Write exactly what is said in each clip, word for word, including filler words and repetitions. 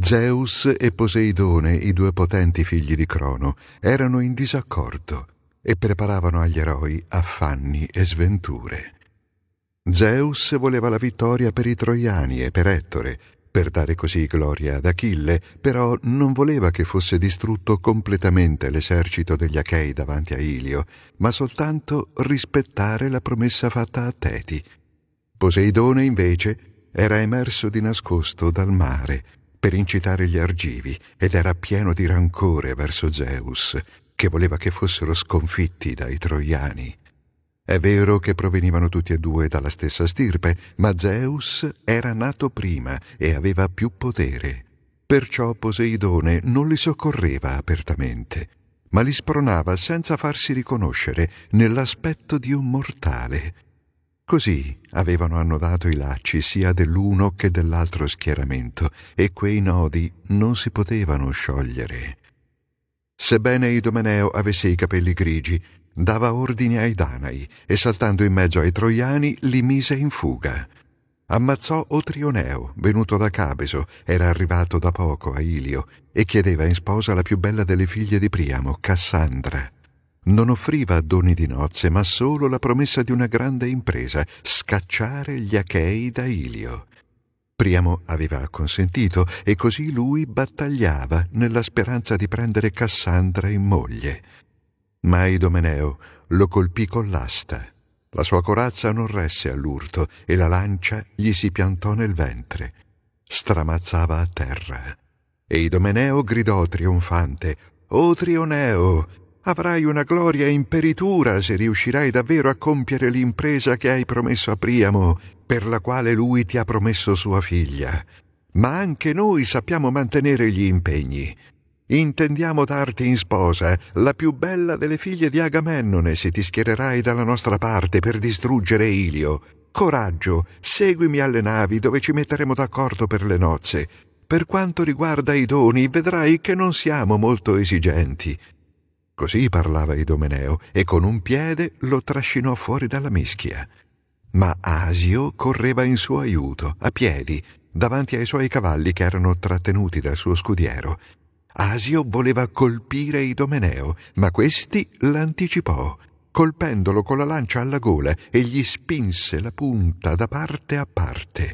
Zeus e Poseidone, i due potenti figli di Crono, erano in disaccordo e preparavano agli eroi affanni e sventure. Zeus voleva la vittoria per i troiani e per Ettore, per dare così gloria ad Achille, però non voleva che fosse distrutto completamente l'esercito degli Achei davanti a Ilio, ma soltanto rispettare la promessa fatta a Teti. Poseidone, invece, era emerso di nascosto dal mare per incitare gli Argivi ed era pieno di rancore verso Zeus, che voleva che fossero sconfitti dai troiani. È vero che provenivano tutti e due dalla stessa stirpe, ma Zeus era nato prima e aveva più potere. Perciò Poseidone non li soccorreva apertamente, ma li spronava senza farsi riconoscere nell'aspetto di un mortale. Così avevano annodato i lacci sia dell'uno che dell'altro schieramento, e quei nodi non si potevano sciogliere. Sebbene Idomeneo avesse i capelli grigi, dava ordini ai Danai e saltando in mezzo ai troiani li mise in fuga. Ammazzò Otrioneo, venuto da Cabeso, era arrivato da poco a Ilio e chiedeva in sposa la più bella delle figlie di Priamo, Cassandra. Non offriva doni di nozze, ma solo la promessa di una grande impresa, scacciare gli Achei da Ilio. Priamo aveva acconsentito e così lui battagliava nella speranza di prendere Cassandra in moglie. Ma Idomeneo lo colpì con l'asta. La sua corazza non resse all'urto e la lancia gli si piantò nel ventre. Stramazzava a terra. E Idomeneo gridò trionfante: «O Trioneo, avrai una gloria imperitura se riuscirai davvero a compiere l'impresa che hai promesso a Priamo, per la quale lui ti ha promesso sua figlia. Ma anche noi sappiamo mantenere gli impegni. Intendiamo darti in sposa la più bella delle figlie di Agamennone se ti schiererai dalla nostra parte per distruggere Ilio. Coraggio, seguimi alle navi dove ci metteremo d'accordo per le nozze. Per quanto riguarda i doni, vedrai che non siamo molto esigenti». Così parlava Idomeneo e con un piede lo trascinò fuori dalla mischia. Ma Asio correva in suo aiuto, a piedi, davanti ai suoi cavalli che erano trattenuti dal suo scudiero. Asio voleva colpire Idomeneo, ma questi l'anticipò, colpendolo con la lancia alla gola e gli spinse la punta da parte a parte.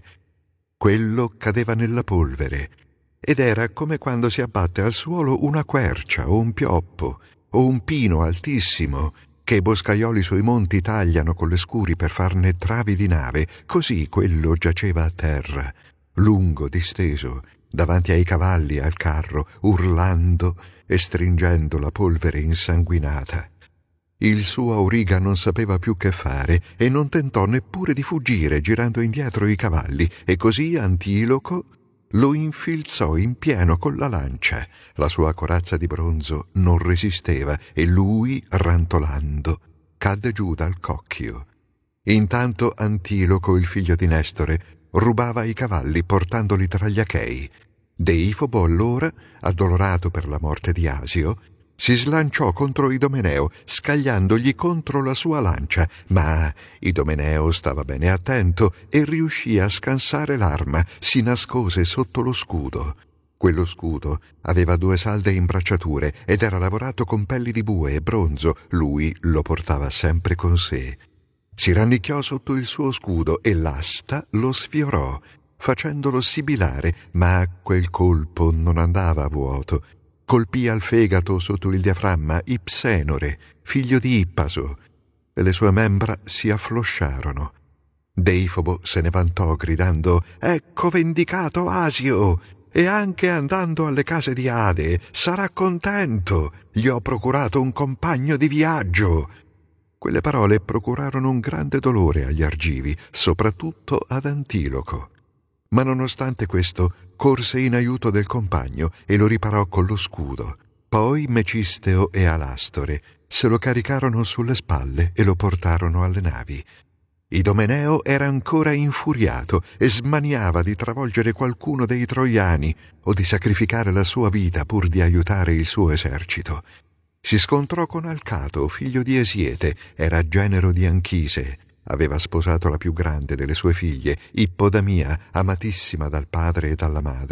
Quello cadeva nella polvere ed era come quando si abbatte al suolo una quercia o un pioppo o un pino altissimo che i boscaioli sui monti tagliano con le scuri per farne travi di nave. Così quello giaceva a terra, lungo, disteso, davanti ai cavalli e al carro, urlando e stringendo la polvere insanguinata. Il suo auriga non sapeva più che fare e non tentò neppure di fuggire girando indietro i cavalli, e così Antiloco lo infilzò in pieno con la lancia. La sua corazza di bronzo non resisteva e lui, rantolando, cadde giù dal cocchio. Intanto Antiloco, il figlio di Nestore, rubava i cavalli portandoli tra gli Achei. Deifobo allora, addolorato per la morte di Asio, si slanciò contro Idomeneo, scagliandogli contro la sua lancia, ma Idomeneo stava bene attento e riuscì a scansare l'arma, si nascose sotto lo scudo. Quello scudo aveva due salde imbracciature ed era lavorato con pelli di bue e bronzo, lui lo portava sempre con sé. Si rannicchiò sotto il suo scudo e l'asta lo sfiorò, facendolo sibilare, ma quel colpo non andava a vuoto. Colpì al fegato sotto il diaframma Ipsenore, figlio di Ippaso, e le sue membra si afflosciarono. Deifobo se ne vantò gridando: «Ecco vendicato Asio! E anche andando alle case di Ade sarà contento! Gli ho procurato un compagno di viaggio!» Quelle parole procurarono un grande dolore agli Argivi, soprattutto ad Antiloco. Ma nonostante questo corse in aiuto del compagno e lo riparò con lo scudo. Poi Mecisteo e Alastore se lo caricarono sulle spalle e lo portarono alle navi. Idomeneo era ancora infuriato e smaniava di travolgere qualcuno dei troiani o di sacrificare la sua vita pur di aiutare il suo esercito. Si scontrò con Alcato, figlio di Esiete, era genero di Anchise. Aveva sposato la più grande delle sue figlie, Ippodamia, amatissima dal padre e dalla madre.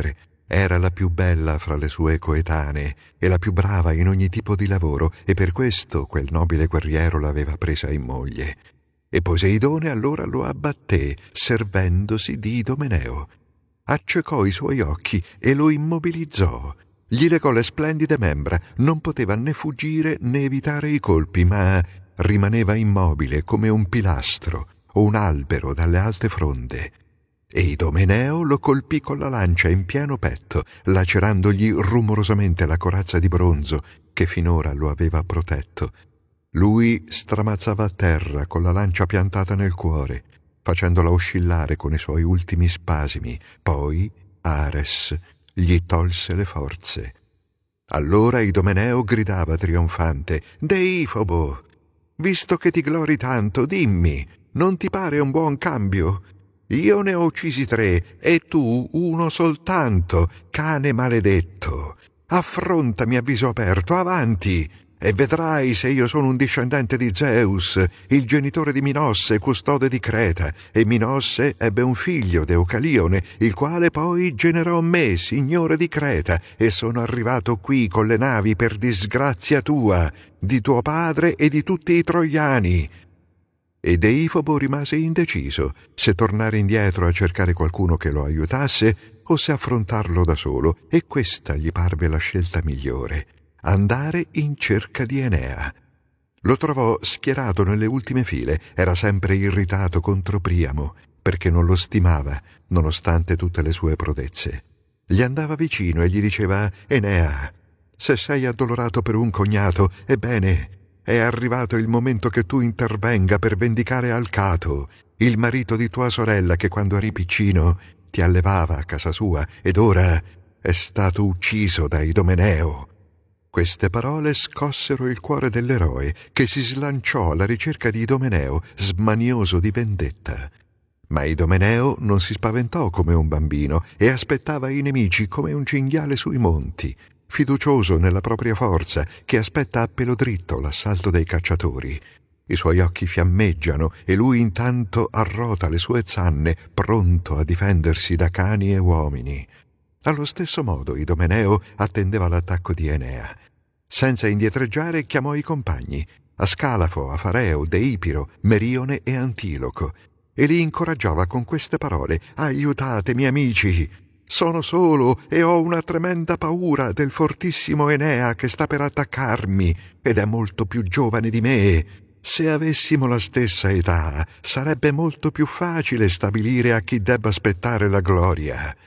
Era la più bella fra le sue coetanee e la più brava in ogni tipo di lavoro, e per questo quel nobile guerriero l'aveva presa in moglie. E Poseidone allora lo abbatté, servendosi di Idomeneo. Accecò i suoi occhi e lo immobilizzò. Gli legò le splendide membra, non poteva né fuggire né evitare i colpi, ma rimaneva immobile come un pilastro o un albero dalle alte fronde. E Idomeneo lo colpì con la lancia in pieno petto, lacerandogli rumorosamente la corazza di bronzo che finora lo aveva protetto. Lui stramazzava a terra con la lancia piantata nel cuore, facendola oscillare con i suoi ultimi spasimi. Poi Ares gli tolse le forze. Allora Idomeneo gridava trionfante: «Deifobo, visto che ti glori tanto, dimmi, non ti pare un buon cambio? Io ne ho uccisi tre e tu uno soltanto, cane maledetto. Affrontami a viso aperto, avanti, e vedrai se io sono un discendente di Zeus, il genitore di Minosse, custode di Creta, e Minosse ebbe un figlio, Deucalione, il quale poi generò me, signore di Creta, e sono arrivato qui con le navi per disgrazia tua, di tuo padre e di tutti i troiani». E Deifobo rimase indeciso se tornare indietro a cercare qualcuno che lo aiutasse o se affrontarlo da solo, e questa gli parve la scelta migliore: andare in cerca di Enea. Lo trovò schierato nelle ultime file, era sempre irritato contro Priamo, perché non lo stimava, nonostante tutte le sue prodezze. Gli andava vicino e gli diceva: «Enea, se sei addolorato per un cognato, ebbene, è arrivato il momento che tu intervenga per vendicare Alcato, il marito di tua sorella che quando eri piccino ti allevava a casa sua ed ora è stato ucciso da Idomeneo». Queste parole scossero il cuore dell'eroe, che si slanciò alla ricerca di Idomeneo, smanioso di vendetta. Ma Idomeneo non si spaventò come un bambino e aspettava i nemici come un cinghiale sui monti, fiducioso nella propria forza, che aspetta a pelo dritto l'assalto dei cacciatori. I suoi occhi fiammeggiano e lui intanto arrota le sue zanne, pronto a difendersi da cani e uomini. Allo stesso modo Idomeneo attendeva l'attacco di Enea. Senza indietreggiare chiamò i compagni, Ascalafo, Afareo, Deipiro, Merione e Antiloco, e li incoraggiava con queste parole: «Aiutatemi, amici! Sono solo e ho una tremenda paura del fortissimo Enea che sta per attaccarmi ed è molto più giovane di me. Se avessimo la stessa età, sarebbe molto più facile stabilire a chi debba aspettare la gloria».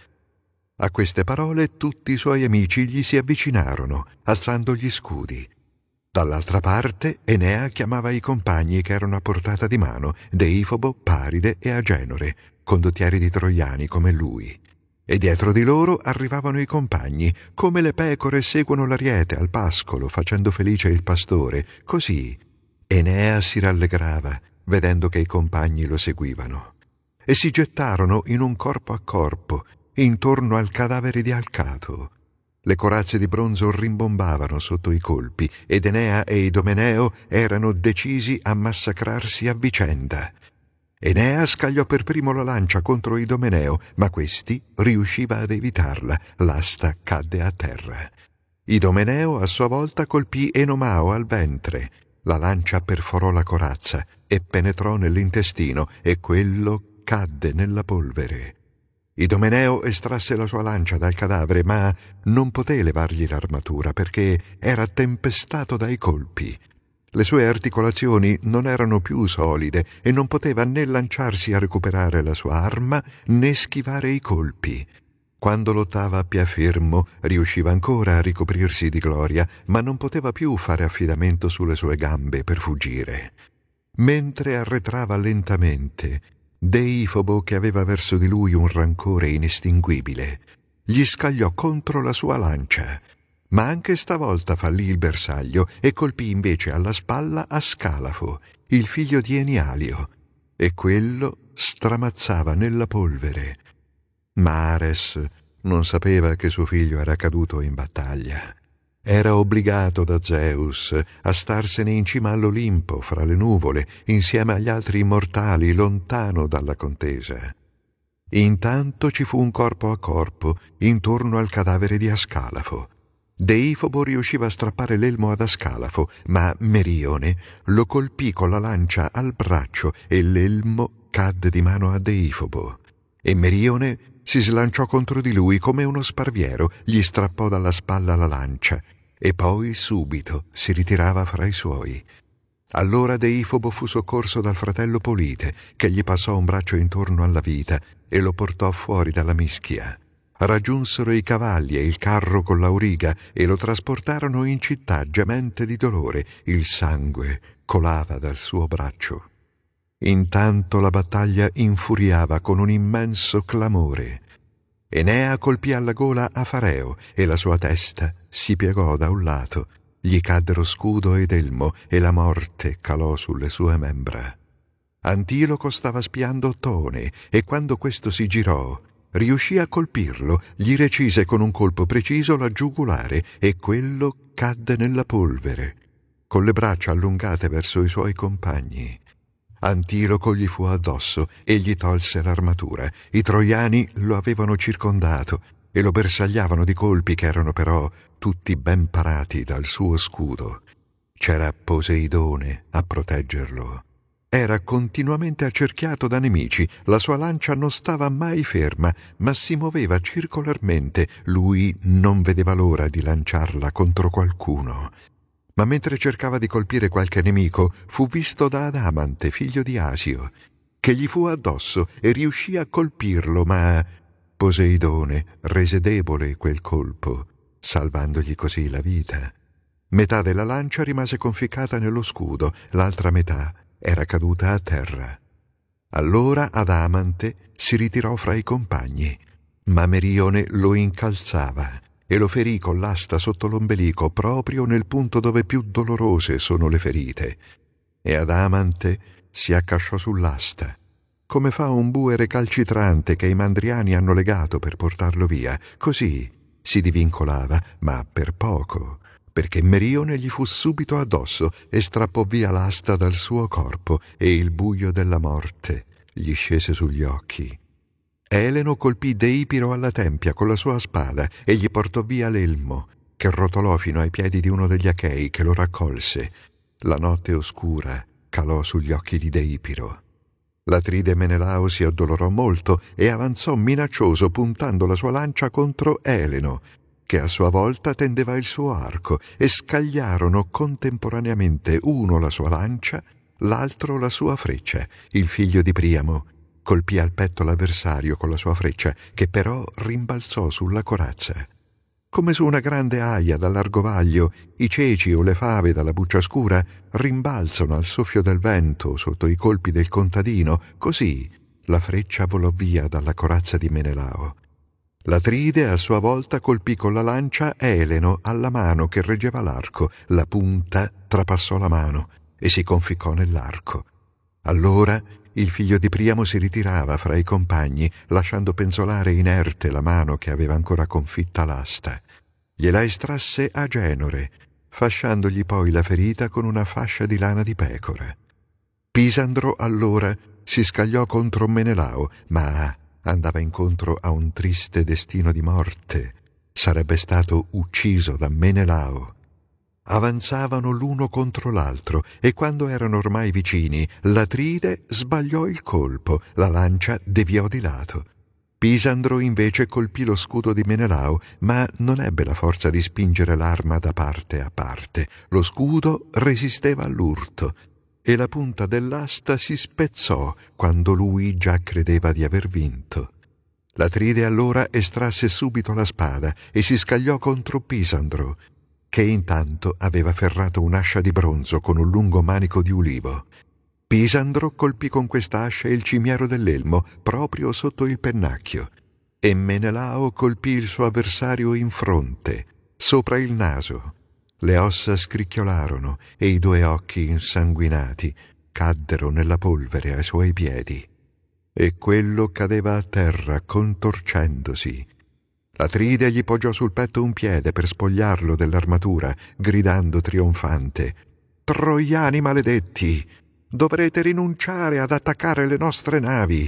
A queste parole tutti i suoi amici gli si avvicinarono, alzando gli scudi. Dall'altra parte Enea chiamava i compagni che erano a portata di mano, Deifobo, Paride e Agenore, condottieri di troiani come lui. E dietro di loro arrivavano i compagni, come le pecore seguono l'ariete al pascolo, facendo felice il pastore. Così Enea si rallegrava, vedendo che i compagni lo seguivano. E si gettarono in un corpo a corpo, intorno al cadavere di Alcato. Le corazze di bronzo rimbombavano sotto i colpi, ed Enea e Idomeneo erano decisi a massacrarsi a vicenda. Enea scagliò per primo la lancia contro Idomeneo, ma questi riusciva ad evitarla. L'asta cadde a terra. Idomeneo a sua volta colpì Enomao al ventre. La lancia perforò la corazza e penetrò nell'intestino, e quello cadde nella polvere. Idomeneo estrasse la sua lancia dal cadavere, ma non poté levargli l'armatura perché era tempestato dai colpi. Le sue articolazioni non erano più solide e non poteva né lanciarsi a recuperare la sua arma né schivare i colpi. Quando lottava a piè fermo riusciva ancora a ricoprirsi di gloria, ma non poteva più fare affidamento sulle sue gambe per fuggire. Mentre arretrava lentamente, Deifobo, che aveva verso di lui un rancore inestinguibile, gli scagliò contro la sua lancia, ma anche stavolta fallì il bersaglio e colpì invece alla spalla Ascalafo, il figlio di Enialio, e quello stramazzava nella polvere. Ma Ares non sapeva che suo figlio era caduto in battaglia. Era obbligato da Zeus a starsene in cima all'Olimpo, fra le nuvole, insieme agli altri immortali, lontano dalla contesa. Intanto ci fu un corpo a corpo intorno al cadavere di Ascalafo. Deifobo riusciva a strappare l'elmo ad Ascalafo, ma Merione lo colpì con la lancia al braccio e l'elmo cadde di mano a Deifobo. E Merione si slanciò contro di lui come uno sparviero, gli strappò dalla spalla la lancia e poi subito si ritirava fra i suoi. Allora Deifobo fu soccorso dal fratello Polite, che gli passò un braccio intorno alla vita e lo portò fuori dalla mischia. Raggiunsero i cavalli e il carro con l'auriga e lo trasportarono in città gemente di dolore. Il sangue colava dal suo braccio. Intanto la battaglia infuriava con un immenso clamore. Enea colpì alla gola Afareo e la sua testa si piegò da un lato. Gli caddero scudo ed elmo e la morte calò sulle sue membra. Antiloco stava spiando Tone e quando questo si girò, riuscì a colpirlo, gli recise con un colpo preciso la giugulare e quello cadde nella polvere, con le braccia allungate verso i suoi compagni. Antiloco gli fu addosso e gli tolse l'armatura. I troiani lo avevano circondato e lo bersagliavano di colpi che erano però tutti ben parati dal suo scudo. C'era Poseidone a proteggerlo. Era continuamente accerchiato da nemici, la sua lancia non stava mai ferma, ma si muoveva circolarmente. Lui non vedeva l'ora di lanciarla contro qualcuno. Ma mentre cercava di colpire qualche nemico, fu visto da Adamante, figlio di Asio, che gli fu addosso e riuscì a colpirlo, ma Poseidone rese debole quel colpo, salvandogli così la vita. Metà della lancia rimase conficcata nello scudo, l'altra metà era caduta a terra. Allora Adamante si ritirò fra i compagni, ma Merione lo incalzava e lo ferì con l'asta sotto l'ombelico, proprio nel punto dove più dolorose sono le ferite. E Adamante si accasciò sull'asta, come fa un bue recalcitrante che i mandriani hanno legato per portarlo via. Così si divincolava, ma per poco, perché Merione gli fu subito addosso e strappò via l'asta dal suo corpo e il buio della morte gli scese sugli occhi. Eleno colpì Deipiro alla tempia con la sua spada e gli portò via l'elmo, che rotolò fino ai piedi di uno degli Achei che lo raccolse. La notte oscura calò sugli occhi di Deipiro. L'atride Menelao si addolorò molto e avanzò minaccioso puntando la sua lancia contro Eleno, che a sua volta tendeva il suo arco, e scagliarono contemporaneamente uno la sua lancia, l'altro la sua freccia. Il figlio di Priamo colpì al petto l'avversario con la sua freccia, che però rimbalzò sulla corazza. Come su una grande aia dall'argovaglio, i ceci o le fave dalla buccia scura rimbalzano al soffio del vento sotto i colpi del contadino, così la freccia volò via dalla corazza di Menelao. L'Atride a sua volta colpì con la lancia Eleno alla mano che reggeva l'arco. La punta trapassò la mano e si conficcò nell'arco. Allora il figlio di Priamo si ritirava fra i compagni, lasciando penzolare inerte la mano che aveva ancora confitta l'asta. Gliela estrasse Agenore, fasciandogli poi la ferita con una fascia di lana di pecora. Pisandro allora si scagliò contro Menelao, ma andava incontro a un triste destino di morte. Sarebbe stato ucciso da Menelao. Avanzavano l'uno contro l'altro e quando erano ormai vicini, l'Atride sbagliò il colpo, la lancia deviò di lato. Pisandro invece colpì lo scudo di Menelao, ma non ebbe la forza di spingere l'arma da parte a parte. Lo scudo resisteva all'urto e la punta dell'asta si spezzò quando lui già credeva di aver vinto. L'Atride allora estrasse subito la spada e si scagliò contro Pisandro, che intanto aveva ferrato un'ascia di bronzo con un lungo manico di ulivo. Pisandro colpì con quest'ascia il cimiero dell'elmo, proprio sotto il pennacchio, e Menelao colpì il suo avversario in fronte, sopra il naso. Le ossa scricchiolarono e i due occhi insanguinati caddero nella polvere ai suoi piedi. E quello cadeva a terra contorcendosi. L'Atride gli poggiò sul petto un piede per spogliarlo dell'armatura, gridando trionfante: «Troiani maledetti! Dovrete rinunciare ad attaccare le nostre navi!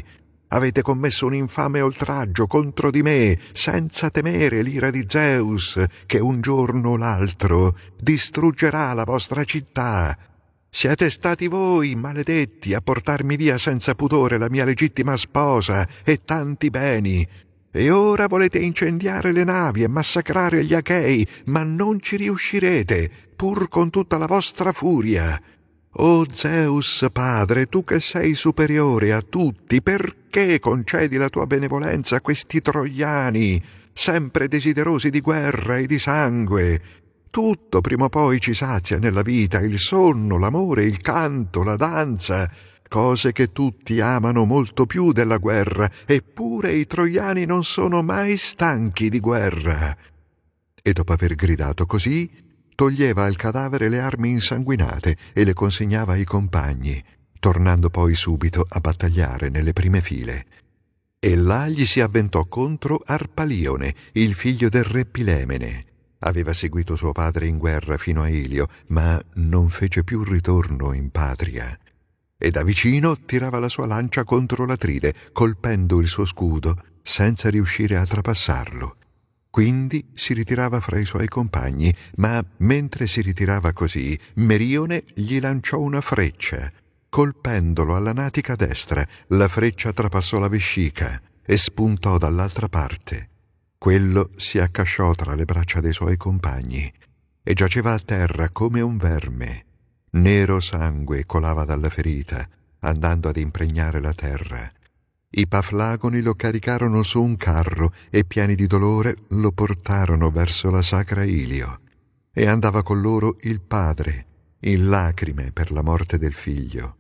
Avete commesso un infame oltraggio contro di me, senza temere l'ira di Zeus, che un giorno o l'altro distruggerà la vostra città. Siete stati voi, maledetti, a portarmi via senza pudore la mia legittima sposa e tanti beni. E ora volete incendiare le navi e massacrare gli Achei, ma non ci riuscirete, pur con tutta la vostra furia. O Zeus padre, tu che sei superiore a tutti, perché concedi la tua benevolenza a questi troiani, sempre desiderosi di guerra e di sangue? Tutto prima o poi ci sazia nella vita, il sonno, l'amore, il canto, la danza, cose che tutti amano molto più della guerra, eppure i troiani non sono mai stanchi di guerra. E dopo aver gridato così, toglieva al cadavere le armi insanguinate e le consegnava ai compagni, tornando poi subito a battagliare nelle prime file. E là gli si avventò contro Arpalione, il figlio del re Pilemene. Aveva seguito suo padre in guerra fino a Ilio, ma non fece più ritorno in patria. E da vicino tirava la sua lancia contro l'Atride, colpendo il suo scudo, senza riuscire a trapassarlo. Quindi si ritirava fra i suoi compagni, ma mentre si ritirava così, Merione gli lanciò una freccia. Colpendolo alla natica destra, la freccia trapassò la vescica e spuntò dall'altra parte. Quello si accasciò tra le braccia dei suoi compagni e giaceva a terra come un verme. Nero sangue colava dalla ferita, andando ad impregnare la terra. I Paflagoni lo caricarono su un carro e, pieni di dolore, lo portarono verso la sacra Ilio. E andava con loro il padre, in lacrime per la morte del figlio.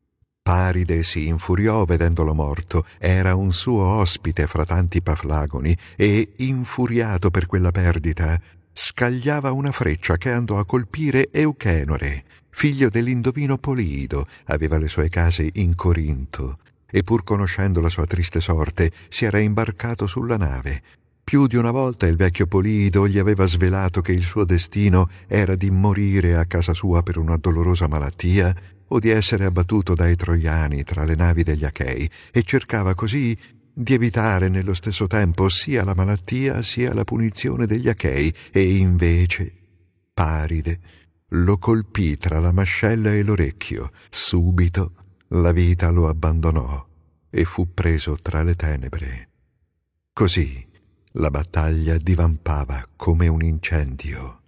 Paride si infuriò vedendolo morto, era un suo ospite fra tanti Paflagoni, e, infuriato per quella perdita, scagliava una freccia che andò a colpire Euchenore, figlio dell'indovino Poliido, aveva le sue case in Corinto, e pur conoscendo la sua triste sorte si era imbarcato sulla nave. Più di una volta il vecchio Poliido gli aveva svelato che il suo destino era di morire a casa sua per una dolorosa malattia o di essere abbattuto dai troiani tra le navi degli Achei, e cercava così di evitare nello stesso tempo sia la malattia sia la punizione degli Achei, e invece Paride lo colpì tra la mascella e l'orecchio. Subito la vita lo abbandonò e fu preso tra le tenebre. Così la battaglia divampava come un incendio.